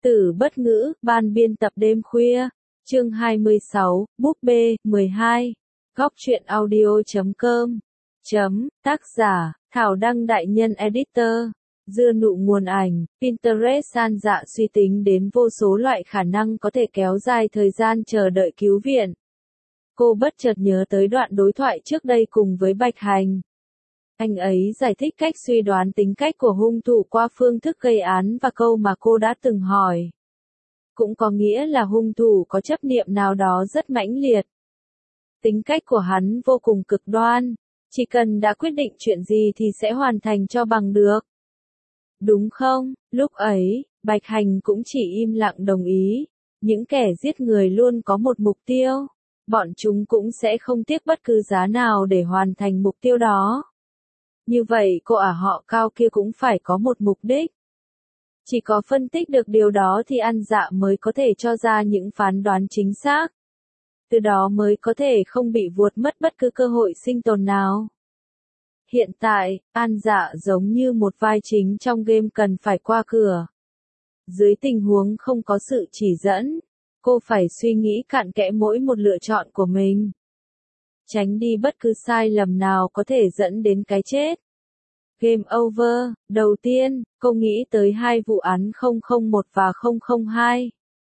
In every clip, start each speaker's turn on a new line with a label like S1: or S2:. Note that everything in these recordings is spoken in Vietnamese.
S1: Tử bất ngữ, ban biên tập đêm khuya, chương 26, búp bê, 12, góc truyện audio.com, tác giả, Thảo Đăng Đại Nhân Editor, dưa nụ nguồn ảnh, Pinterest san dạ suy tính đến vô số loại khả năng có thể kéo dài thời gian chờ đợi cứu viện. Cô bất chợt nhớ tới đoạn đối thoại trước đây cùng với Bạch Hành. Anh ấy giải thích cách suy đoán tính cách của hung thủ qua phương thức gây án và câu mà cô đã từng hỏi. Cũng có nghĩa là hung thủ có chấp niệm nào đó rất mãnh liệt. Tính cách của hắn vô cùng cực đoan, chỉ cần đã quyết định chuyện gì thì sẽ hoàn thành cho bằng được. Đúng không? Lúc ấy, Bạch Hành cũng chỉ im lặng đồng ý. Những kẻ giết người luôn có một mục tiêu. Bọn chúng cũng sẽ không tiếc bất cứ giá nào để hoàn thành mục tiêu đó. Như vậy cô họ Cao kia cũng phải có một mục đích. Chỉ có phân tích được điều đó thì An Dạ mới có thể cho ra những phán đoán chính xác. Từ đó mới có thể không bị vuột mất bất cứ cơ hội sinh tồn nào. Hiện tại, An Dạ giống như một vai chính trong game cần phải qua cửa. Dưới tình huống không có sự chỉ dẫn, cô phải suy nghĩ cặn kẽ mỗi một lựa chọn của mình. Tránh đi bất cứ sai lầm nào có thể dẫn đến cái chết. Game over, đầu tiên, cô nghĩ tới hai vụ án 001 và 002.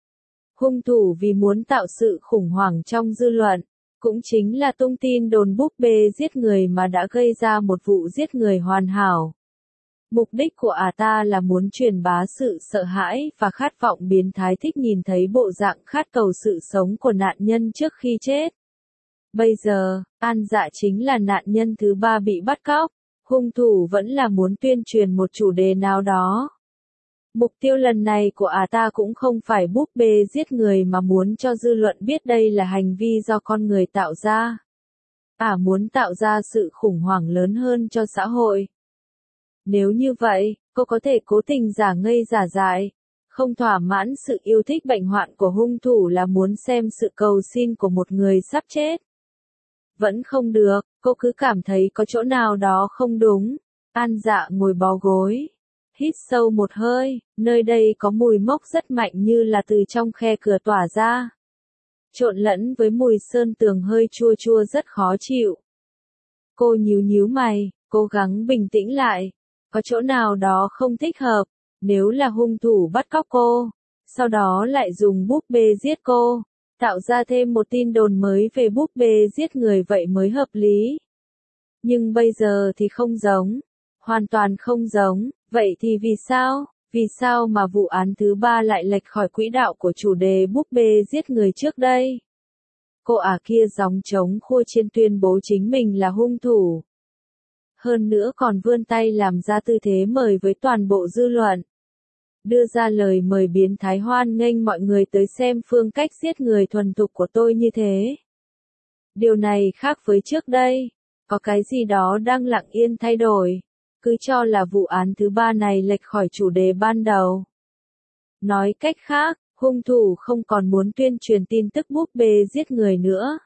S1: Hung thủ vì muốn tạo sự khủng hoảng trong dư luận, cũng chính là tung tin đồn búp bê giết người mà đã gây ra một vụ giết người hoàn hảo. Mục đích của ta là muốn truyền bá sự sợ hãi và khát vọng biến thái thích nhìn thấy bộ dạng khát cầu sự sống của nạn nhân trước khi chết. Bây giờ, An Dạ chính là nạn nhân thứ ba bị bắt cóc. Hung thủ vẫn là muốn tuyên truyền một chủ đề nào đó. Mục tiêu lần này của ta cũng không phải búp bê giết người mà muốn cho dư luận biết đây là hành vi do con người tạo ra. Muốn tạo ra sự khủng hoảng lớn hơn cho xã hội. Nếu như vậy, cô có thể cố tình giả ngây giả dại, không thỏa mãn sự yêu thích bệnh hoạn của hung thủ là muốn xem sự cầu xin của một người sắp chết. Vẫn không được, cô cứ cảm thấy có chỗ nào đó không đúng. An Dạ ngồi bó gối. Hít sâu một hơi, nơi đây có mùi mốc rất mạnh như là từ trong khe cửa tỏa ra. Trộn lẫn với mùi sơn tường hơi chua chua rất khó chịu. Cô nhíu mày, cố gắng bình tĩnh lại. Có chỗ nào đó không thích hợp, nếu là hung thủ bắt cóc cô, sau đó lại dùng búp bê giết cô. Tạo ra thêm một tin đồn mới về búp bê giết người vậy mới hợp lý. Nhưng bây giờ thì không giống. Hoàn toàn không giống. Vậy thì vì sao? Vì sao mà vụ án thứ ba lại lệch khỏi quỹ đạo của chủ đề búp bê giết người trước đây? Cô kia gióng trống khua chiên tuyên bố chính mình là hung thủ. Hơn nữa còn vươn tay làm ra tư thế mời với toàn bộ dư luận. Đưa ra lời mời biến thái hoan nghênh mọi người tới xem phương cách giết người thuần thục của tôi như thế. Điều này khác với trước đây. Có cái gì đó đang lặng yên thay đổi. Cứ cho là vụ án thứ ba này lệch khỏi chủ đề ban đầu. Nói cách khác, hung thủ không còn muốn tuyên truyền tin tức búp bê giết người nữa.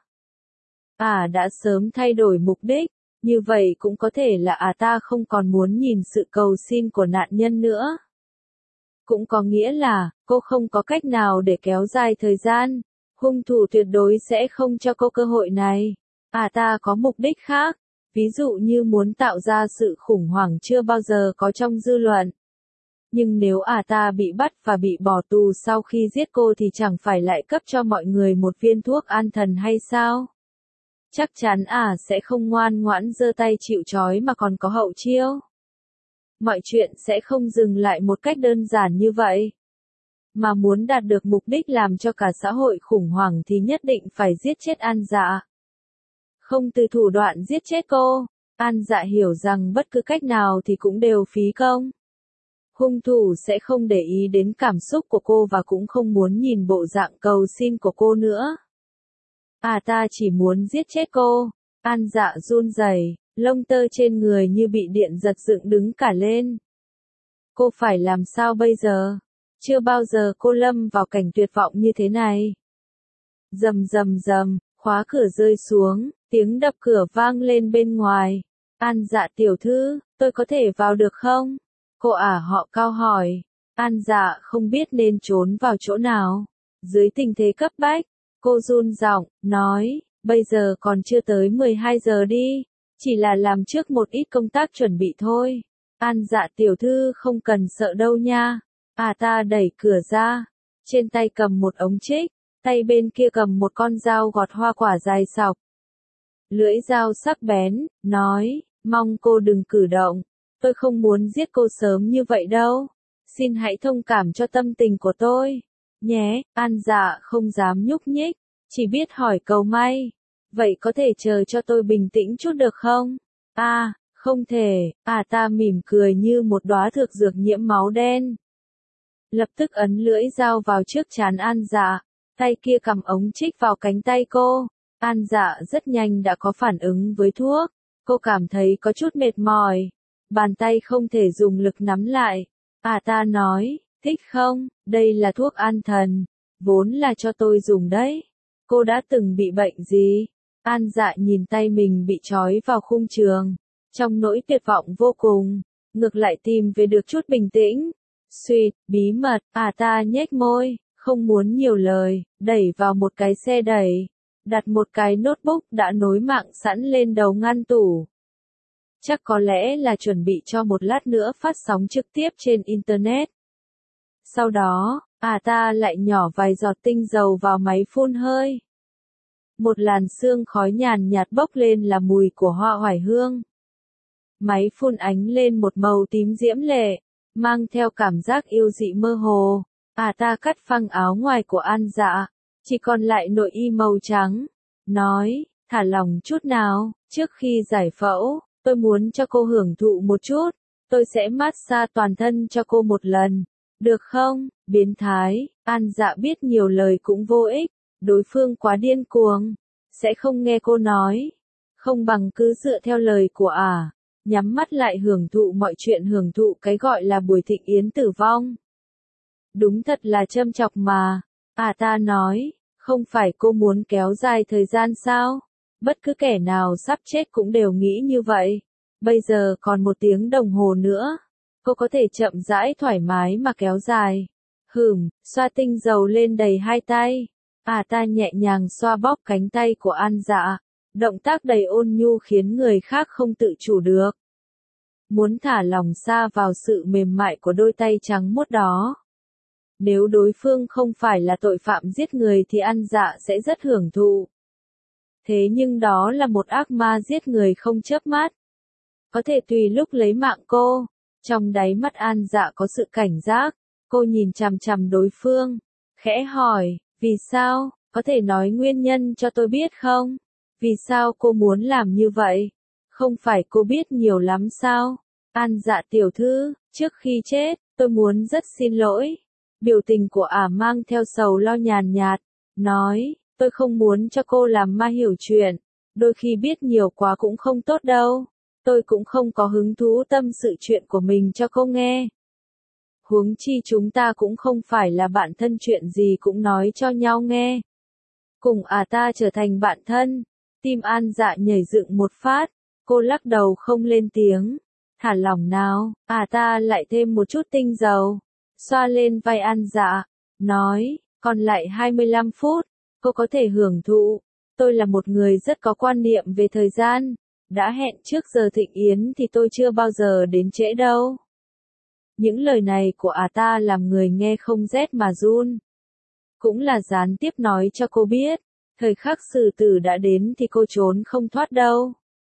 S1: Đã sớm thay đổi mục đích. Như vậy cũng có thể là ta không còn muốn nhìn sự cầu xin của nạn nhân nữa. Cũng có nghĩa là, cô không có cách nào để kéo dài thời gian. Hung thủ tuyệt đối sẽ không cho cô cơ hội này. Ta có mục đích khác. Ví dụ như muốn tạo ra sự khủng hoảng chưa bao giờ có trong dư luận. Nhưng nếu ta bị bắt và bị bỏ tù sau khi giết cô thì chẳng phải lại cấp cho mọi người một viên thuốc an thần hay sao? Chắc chắn sẽ không ngoan ngoãn giơ tay chịu trói mà còn có hậu chiêu. Mọi chuyện sẽ không dừng lại một cách đơn giản như vậy. Mà muốn đạt được mục đích làm cho cả xã hội khủng hoảng thì nhất định phải giết chết An Dạ. Không từ thủ đoạn giết chết cô, An Dạ hiểu rằng bất cứ cách nào thì cũng đều phí công. Hung thủ sẽ không để ý đến cảm xúc của cô và cũng không muốn nhìn bộ dạng cầu xin của cô nữa. Ta chỉ muốn giết chết cô. An Dạ run rẩy, lông tơ trên người như bị điện giật dựng đứng cả lên. Cô phải làm sao bây giờ? Chưa bao giờ cô lâm vào cảnh tuyệt vọng như thế này. Rầm rầm rầm, khóa cửa rơi xuống, tiếng đập cửa vang lên bên ngoài. An Dạ tiểu thư, tôi có thể vào được không? Cô họ Cao hỏi. An Dạ không biết nên trốn vào chỗ nào. Dưới tình thế cấp bách, cô run giọng, nói, bây giờ còn chưa tới 12 giờ đi, chỉ là làm trước một ít công tác chuẩn bị thôi. An Dạ tiểu thư không cần sợ đâu nha. Ta đẩy cửa ra, trên tay cầm một ống trích, tay bên kia cầm một con dao gọt hoa quả dài sọc. Lưỡi dao sắc bén, nói, mong cô đừng cử động, tôi không muốn giết cô sớm như vậy đâu. Xin hãy thông cảm cho tâm tình của tôi, nhé. An Dạ không dám nhúc nhích, chỉ biết hỏi cầu may. Vậy có thể chờ cho tôi bình tĩnh chút được không? Không thể. Ta mỉm cười như một đóa thực dược nhiễm máu đen. Lập tức ấn lưỡi dao vào trước trán An Dạ, tay kia cầm ống trích vào cánh tay cô. An Dạ rất nhanh đã có phản ứng với thuốc. Cô cảm thấy có chút mệt mỏi. Bàn tay không thể dùng lực nắm lại. Ta nói, thích không? Đây là thuốc an thần. Vốn là cho tôi dùng đấy. Cô đã từng bị bệnh gì? An Dạ nhìn tay mình bị trói vào khung trường. Trong nỗi tuyệt vọng vô cùng, ngược lại tìm về được chút bình tĩnh. Suýt, bí mật, ta nhếch môi, không muốn nhiều lời, đẩy vào một cái xe đẩy. Đặt một cái notebook đã nối mạng sẵn lên đầu ngăn tủ. Chắc có lẽ là chuẩn bị cho một lát nữa phát sóng trực tiếp trên Internet. Sau đó, ta lại nhỏ vài giọt tinh dầu vào máy phun hơi. Một làn sương khói nhàn nhạt bốc lên là mùi của hoa oải hương. Máy phun ánh lên một màu tím diễm lệ, mang theo cảm giác yêu dị mơ hồ. Ta cắt phăng áo ngoài của An Dạ, chỉ còn lại nội y màu trắng. Nói, thả lòng chút nào, trước khi giải phẫu, tôi muốn cho cô hưởng thụ một chút. Tôi sẽ massage toàn thân cho cô một lần. Được không? Biến thái. An Dạ biết nhiều lời cũng vô ích. Đối phương quá điên cuồng, sẽ không nghe cô nói. Không bằng cứ dựa theo lời của nhắm mắt lại hưởng thụ mọi chuyện, hưởng thụ cái gọi là buổi thịnh yến tử vong. Đúng thật là châm chọc mà. Ta nói, không phải cô muốn kéo dài thời gian sao? Bất cứ kẻ nào sắp chết cũng đều nghĩ như vậy. Bây giờ còn 1 tiếng đồng hồ nữa. Cô có thể chậm rãi thoải mái mà kéo dài. Xoa tinh dầu lên đầy 2 tay. Ta nhẹ nhàng xoa bóp cánh tay của An Dạ. Động tác đầy ôn nhu khiến người khác không tự chủ được. Muốn thả lòng sa vào sự mềm mại của đôi tay trắng muốt đó. Nếu đối phương không phải là tội phạm giết người thì An Dạ sẽ rất hưởng thụ. Thế nhưng đó là một ác ma giết người không chớp mắt. Có thể tùy lúc lấy mạng cô. Trong đáy mắt An Dạ có sự cảnh giác. Cô nhìn chằm chằm đối phương. Khẽ hỏi, vì sao? Có thể nói nguyên nhân cho tôi biết không? Vì sao cô muốn làm như vậy? Không phải cô biết nhiều lắm sao? An Dạ tiểu thư, trước khi chết, tôi muốn rất xin lỗi. Biểu tình của mang theo sầu lo nhàn nhạt. Nói, tôi không muốn cho cô làm ma hiểu chuyện. Đôi khi biết nhiều quá cũng không tốt đâu. Tôi cũng không có hứng thú tâm sự chuyện của mình cho cô nghe. Huống chi chúng ta cũng không phải là bạn thân, chuyện gì cũng nói cho nhau nghe. Cùng ta trở thành bạn thân. Tim An Dạ nhảy dựng một phát. Cô lắc đầu không lên tiếng. Thả lỏng nào. Ta lại thêm một chút tinh dầu. Xoa lên vai An Dạ. Nói, còn lại 25 phút. Cô có thể hưởng thụ. Tôi là một người rất có quan niệm về thời gian. Đã hẹn trước giờ thịnh yến thì tôi chưa bao giờ đến trễ đâu. Những lời này của ta làm người nghe không rét mà run. Cũng là gián tiếp nói cho cô biết. Thời khắc xử tử đã đến thì cô trốn không thoát đâu.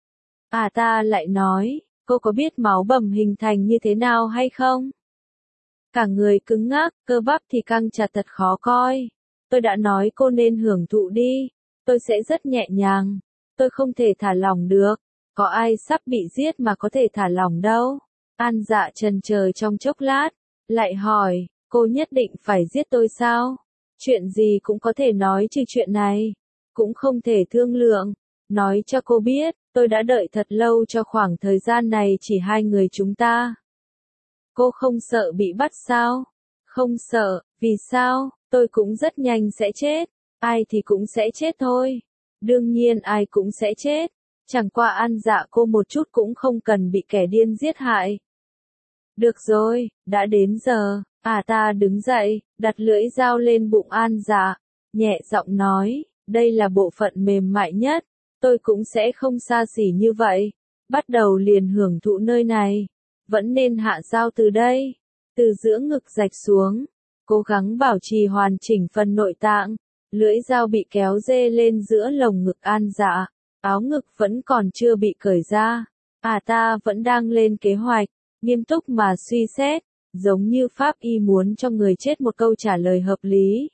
S1: Ta lại nói, cô có biết máu bầm hình thành như thế nào hay không? Cả người cứng ngắc, cơ bắp thì căng chặt thật khó coi. Tôi đã nói cô nên hưởng thụ đi. Tôi sẽ rất nhẹ nhàng. Tôi không thể thả lỏng được. Có ai sắp bị giết mà có thể thả lỏng đâu. An Dạ chần chờ trong chốc lát. Lại hỏi, cô nhất định phải giết tôi sao? Chuyện gì cũng có thể nói trừ chuyện này. Cũng không thể thương lượng. Nói cho cô biết, tôi đã đợi thật lâu cho khoảng thời gian này chỉ 2 người chúng ta. Cô không sợ bị bắt sao? Không sợ, vì sao? Tôi cũng rất nhanh sẽ chết. Ai thì cũng sẽ chết thôi. Đương nhiên ai cũng sẽ chết. Chẳng qua An Dạ cô một chút cũng không cần bị kẻ điên giết hại. Được rồi, đã đến giờ. Ta đứng dậy, đặt lưỡi dao lên bụng An Dạ, nhẹ giọng nói, đây là bộ phận mềm mại nhất, tôi cũng sẽ không xa xỉ như vậy, bắt đầu liền hưởng thụ nơi này, vẫn nên hạ dao từ đây, từ giữa ngực rạch xuống, cố gắng bảo trì hoàn chỉnh phần nội tạng, lưỡi dao bị kéo dê lên giữa lồng ngực An Dạ, áo ngực vẫn còn chưa bị cởi ra, ta vẫn đang lên kế hoạch, nghiêm túc mà suy xét, giống như pháp y muốn cho người chết một câu trả lời hợp lý.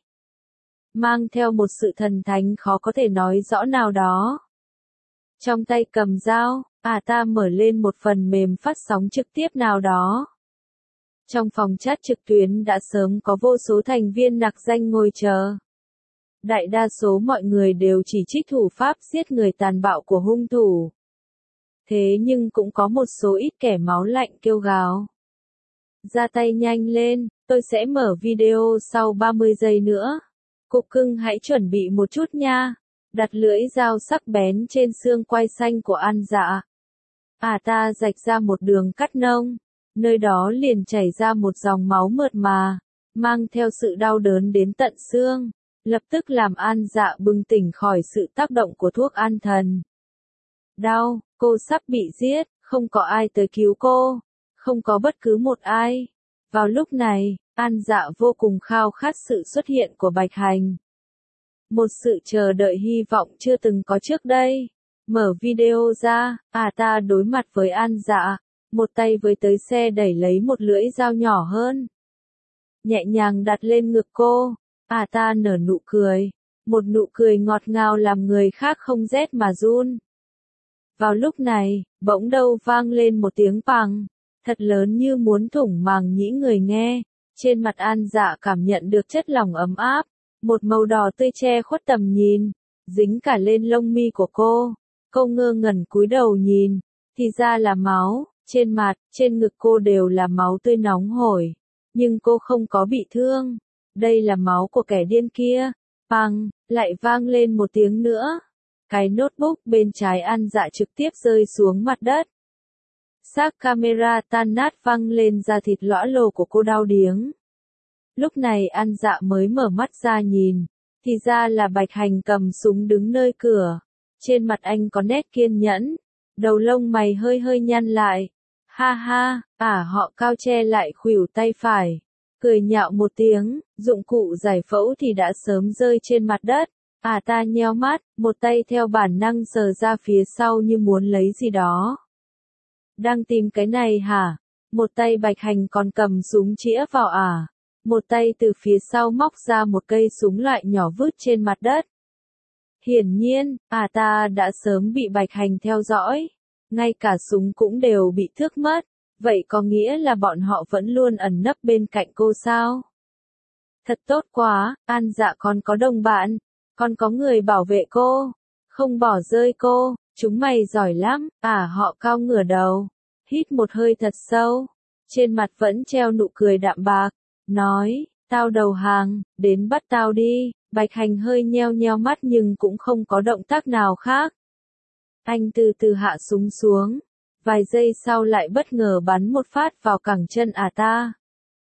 S1: Mang theo một sự thần thánh khó có thể nói rõ nào đó. Trong tay cầm dao, ta mở lên một phần mềm phát sóng trực tiếp nào đó. Trong phòng chat trực tuyến đã sớm có vô số thành viên nặc danh ngồi chờ. Đại đa số mọi người đều chỉ trích thủ pháp giết người tàn bạo của hung thủ. Thế nhưng cũng có một số ít kẻ máu lạnh kêu gào. Ra tay nhanh lên, tôi sẽ mở video sau 30 giây nữa. Cục cưng hãy chuẩn bị một chút nha. Đặt lưỡi dao sắc bén trên xương quai xanh của An Dạ. Ta rạch ra một đường cắt nông. Nơi đó liền chảy ra một dòng máu mượt mà, mang theo sự đau đớn đến tận xương, lập tức làm An Dạ bừng tỉnh khỏi sự tác động của thuốc an thần. Đau, cô sắp bị giết, không có ai tới cứu cô, không có bất cứ một ai. Vào lúc này, An Dạ vô cùng khao khát sự xuất hiện của Bạch Hành. Một sự chờ đợi hy vọng chưa từng có trước đây. Mở video ra, ta đối mặt với An Dạ, một tay với tới xe đẩy lấy một lưỡi dao nhỏ hơn. Nhẹ nhàng đặt lên ngực cô, ta nở nụ cười, một nụ cười ngọt ngào làm người khác không rét mà run. Vào lúc này, bỗng đâu vang lên một tiếng pằng, thật lớn như muốn thủng màng nhĩ người nghe, trên mặt An Dạ cảm nhận được chất lỏng ấm áp, một màu đỏ tươi che khuất tầm nhìn, dính cả lên lông mi của cô. Cô ngơ ngẩn cúi đầu nhìn, thì ra là máu, trên mặt, trên ngực cô đều là máu tươi nóng hổi, nhưng cô không có bị thương. Đây là máu của kẻ điên kia. Pằng, lại vang lên một tiếng nữa. Cái notebook bên trái An Dạ trực tiếp rơi xuống mặt đất. Xác camera tan nát văng lên da thịt lõa lồ của cô đau điếng. Lúc này An Dạ mới mở mắt ra nhìn, thì ra là Bạch Hành cầm súng đứng nơi cửa. Trên mặt anh có nét kiên nhẫn, đầu lông mày hơi hơi nhăn lại. Ha ha, họ cao che lại khuỷu tay phải. Cười nhạo một tiếng, dụng cụ giải phẫu thì đã sớm rơi trên mặt đất. Ta nheo mắt, một tay theo bản năng sờ ra phía sau như muốn lấy gì đó. Đang tìm cái này hả? Một tay Bạch Hành còn cầm súng chĩa vào một tay từ phía sau móc ra một cây súng loại nhỏ vứt trên mặt đất. Hiển nhiên, ta đã sớm bị Bạch Hành theo dõi. Ngay cả súng cũng đều bị thước mất. Vậy có nghĩa là bọn họ vẫn luôn ẩn nấp bên cạnh cô sao? Thật tốt quá, An Dạ còn có đồng bạn, còn có người bảo vệ cô, không bỏ rơi cô, chúng mày giỏi lắm. Họ cao ngửa đầu, hít một hơi thật sâu, trên mặt vẫn treo nụ cười đạm bạc, nói, tao đầu hàng, đến bắt tao đi. Bạch Hành hơi nheo nheo mắt nhưng cũng không có động tác nào khác. Anh từ từ hạ súng xuống, vài giây sau lại bất ngờ bắn một phát vào cẳng chân ta.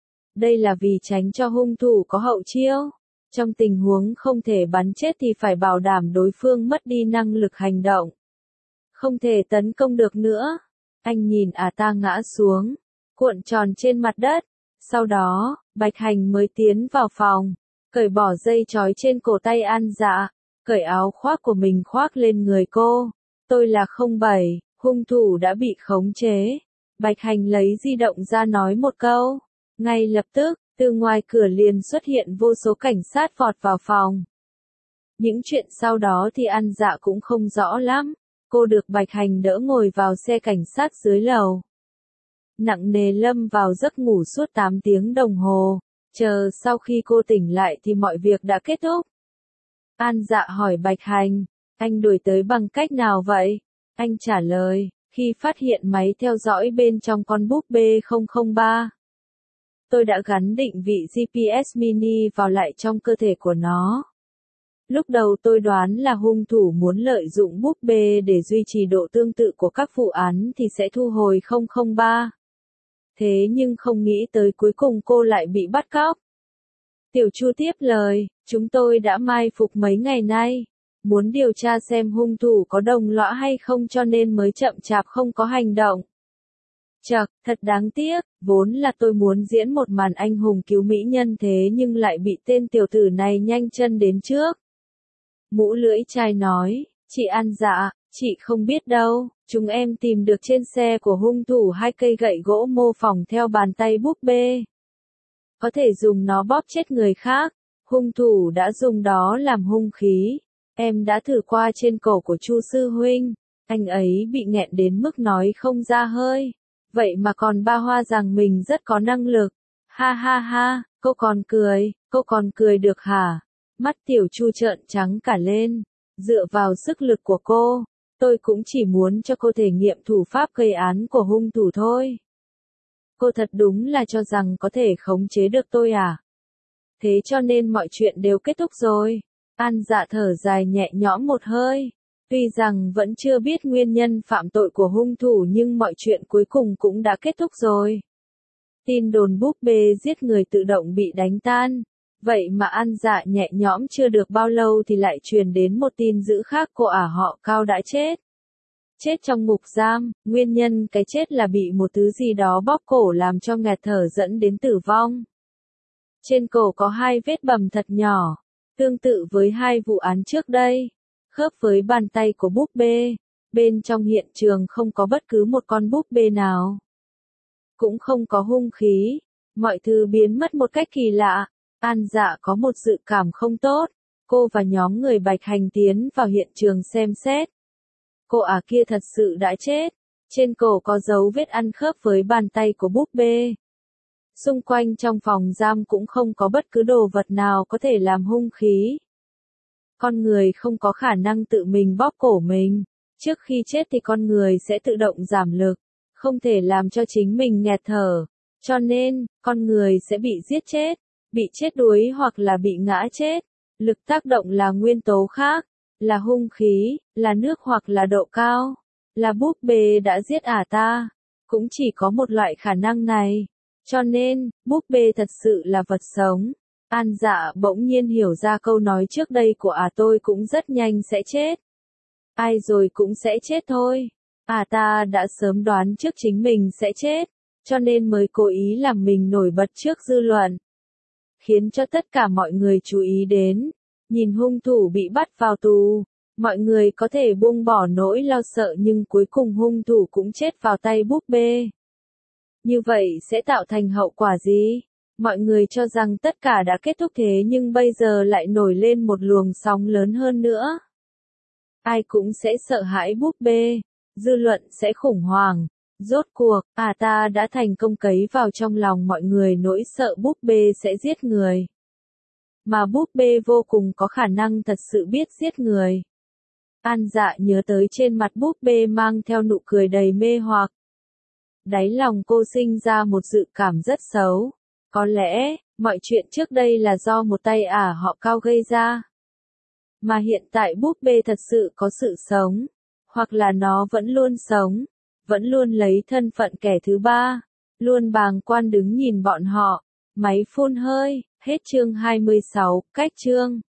S1: Đây là vì tránh cho hung thủ có hậu chiêu. Trong tình huống không thể bắn chết thì phải bảo đảm đối phương mất đi năng lực hành động. Không thể tấn công được nữa. Anh nhìn ta ngã xuống, cuộn tròn trên mặt đất. Sau đó, Bạch Hành mới tiến vào phòng, cởi bỏ dây trói trên cổ tay An Dạ, cởi áo khoác của mình khoác lên người cô. Tôi là 07, hung thủ đã bị khống chế. Bạch Hành lấy di động ra nói một câu. Ngay lập tức, từ ngoài cửa liền xuất hiện vô số cảnh sát vọt vào phòng. Những chuyện sau đó thì An Dạ cũng không rõ lắm. Cô được Bạch Hành đỡ ngồi vào xe cảnh sát dưới lầu. Nặng nề lâm vào giấc ngủ suốt 8 tiếng đồng hồ. Chờ sau khi cô tỉnh lại thì mọi việc đã kết thúc. An Dạ hỏi Bạch Hành, anh đuổi tới bằng cách nào vậy? Anh trả lời, khi phát hiện máy theo dõi bên trong con búp bê 003. Tôi đã gắn định vị GPS mini vào lại trong cơ thể của nó. Lúc đầu tôi đoán là hung thủ muốn lợi dụng búp bê để duy trì độ tương tự của các vụ án thì sẽ thu hồi 003. Thế nhưng không nghĩ tới cuối cùng cô lại bị bắt cóc. Tiểu Chu tiếp lời, chúng tôi đã mai phục mấy ngày nay, muốn điều tra xem hung thủ có đồng lõa hay không cho nên mới chậm chạp không có hành động. Chậc, thật đáng tiếc, vốn là tôi muốn diễn một màn anh hùng cứu mỹ nhân thế nhưng lại bị tên tiểu tử này nhanh chân đến trước. Mũ lưỡi chai nói, chị An Dạ, chị không biết đâu, chúng em tìm được trên xe của hung thủ 2 cây gậy gỗ mô phỏng theo bàn tay búp bê. Có thể dùng nó bóp chết người khác, hung thủ đã dùng đó làm hung khí. Em đã thử qua trên cổ của Chu sư huynh, anh ấy bị nghẹn đến mức nói không ra hơi. Vậy mà còn ba hoa rằng mình rất có năng lực. Ha ha ha, cô còn cười được hả? Mắt Tiểu Chu trợn trắng cả lên. Dựa vào sức lực của cô, tôi cũng chỉ muốn cho cô thể nghiệm thủ pháp gây án của hung thủ thôi. Cô thật đúng là cho rằng có thể khống chế được tôi à? Thế cho nên mọi chuyện đều kết thúc rồi. An Dạ thở dài nhẹ nhõm một hơi. Tuy rằng vẫn chưa biết nguyên nhân phạm tội của hung thủ nhưng mọi chuyện cuối cùng cũng đã kết thúc rồi. Tin đồn búp bê giết người tự động bị đánh tan. Vậy mà An Dạ nhẹ nhõm chưa được bao lâu thì lại truyền đến một tin dữ khác, cô ả họ Cao đã chết. Chết trong ngục giam, nguyên nhân cái chết là bị một thứ gì đó bóp cổ làm cho nghẹt thở dẫn đến tử vong. Trên cổ có 2 vết bầm thật nhỏ, tương tự với 2 vụ án trước đây, khớp với bàn tay của búp bê. Bên trong hiện trường không có bất cứ một con búp bê nào. Cũng không có hung khí, mọi thứ biến mất một cách kỳ lạ. An Dạ có một dự cảm không tốt, cô và nhóm người Bạch Hành tiến vào hiện trường xem xét. Cô ả kia thật sự đã chết, trên cổ có dấu vết ăn khớp với bàn tay của búp bê. Xung quanh trong phòng giam cũng không có bất cứ đồ vật nào có thể làm hung khí. Con người không có khả năng tự mình bóp cổ mình, trước khi chết thì con người sẽ tự động giảm lực, không thể làm cho chính mình nghẹt thở, cho nên, con người sẽ bị giết chết, bị chết đuối hoặc là bị ngã chết. Lực tác động là nguyên tố khác, là hung khí, là nước hoặc là độ cao, là búp bê đã giết ả ta, cũng chỉ có một loại khả năng này. Cho nên, búp bê thật sự là vật sống. An Dạ bỗng nhiên hiểu ra câu nói trước đây của tôi cũng rất nhanh sẽ chết. Ai rồi cũng sẽ chết thôi. Ta đã sớm đoán trước chính mình sẽ chết, cho nên mới cố ý làm mình nổi bật trước dư luận. Khiến cho tất cả mọi người chú ý đến. Nhìn hung thủ bị bắt vào tù, mọi người có thể buông bỏ nỗi lo sợ nhưng cuối cùng hung thủ cũng chết vào tay búp bê. Như vậy sẽ tạo thành hậu quả gì? Mọi người cho rằng tất cả đã kết thúc thế nhưng bây giờ lại nổi lên một luồng sóng lớn hơn nữa. Ai cũng sẽ sợ hãi búp bê, dư luận sẽ khủng hoảng. Rốt cuộc, ta đã thành công cấy vào trong lòng mọi người nỗi sợ búp bê sẽ giết người. Mà búp bê vô cùng có khả năng thật sự biết giết người. An Dạ nhớ tới trên mặt búp bê mang theo nụ cười đầy mê hoặc. Đáy lòng cô sinh ra một dự cảm rất xấu. Có lẽ, mọi chuyện trước đây là do một tay ả họ Cao gây ra. Mà hiện tại búp bê thật sự có sự sống. Hoặc là nó vẫn luôn sống. Vẫn luôn lấy thân phận kẻ thứ ba. Luôn bàng quan đứng nhìn bọn họ. Máy phun hơi. Hết chương 26, cách chương.